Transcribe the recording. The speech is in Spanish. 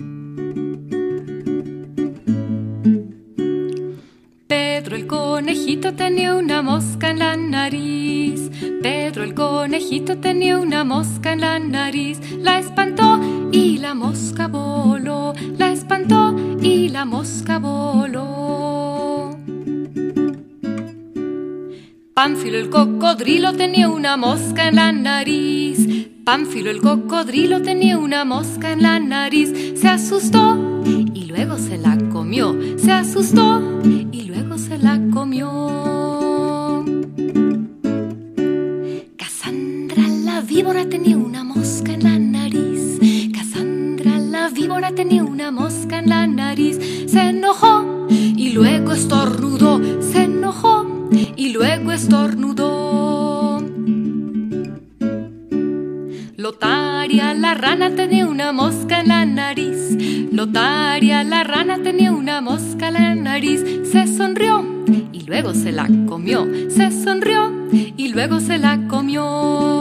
Pedro el conejito tenía una mosca en la nariz. Pedro el conejito tenía una mosca en la nariz. La espantó y la mosca voló. La espantó y la mosca voló. Pánfilo el cocodrilo tenía una mosca en la nariz. Pánfilo el cocodrilo tenía una mosca en la nariz. Se asustó y luego se la comió. Se asustó y luego se la comió. Casandra la víbora tenía una mosca en la nariz. Casandra la víbora tenía una mosca en la nariz. Se enojó y luego estornudó. Se enojó y luego estornudó. Lotaria la rana tenía una mosca en la nariz. Lotaria la rana tenía una mosca en la nariz. Se sonrió y luego se la comió. Se sonrió y luego se la comió.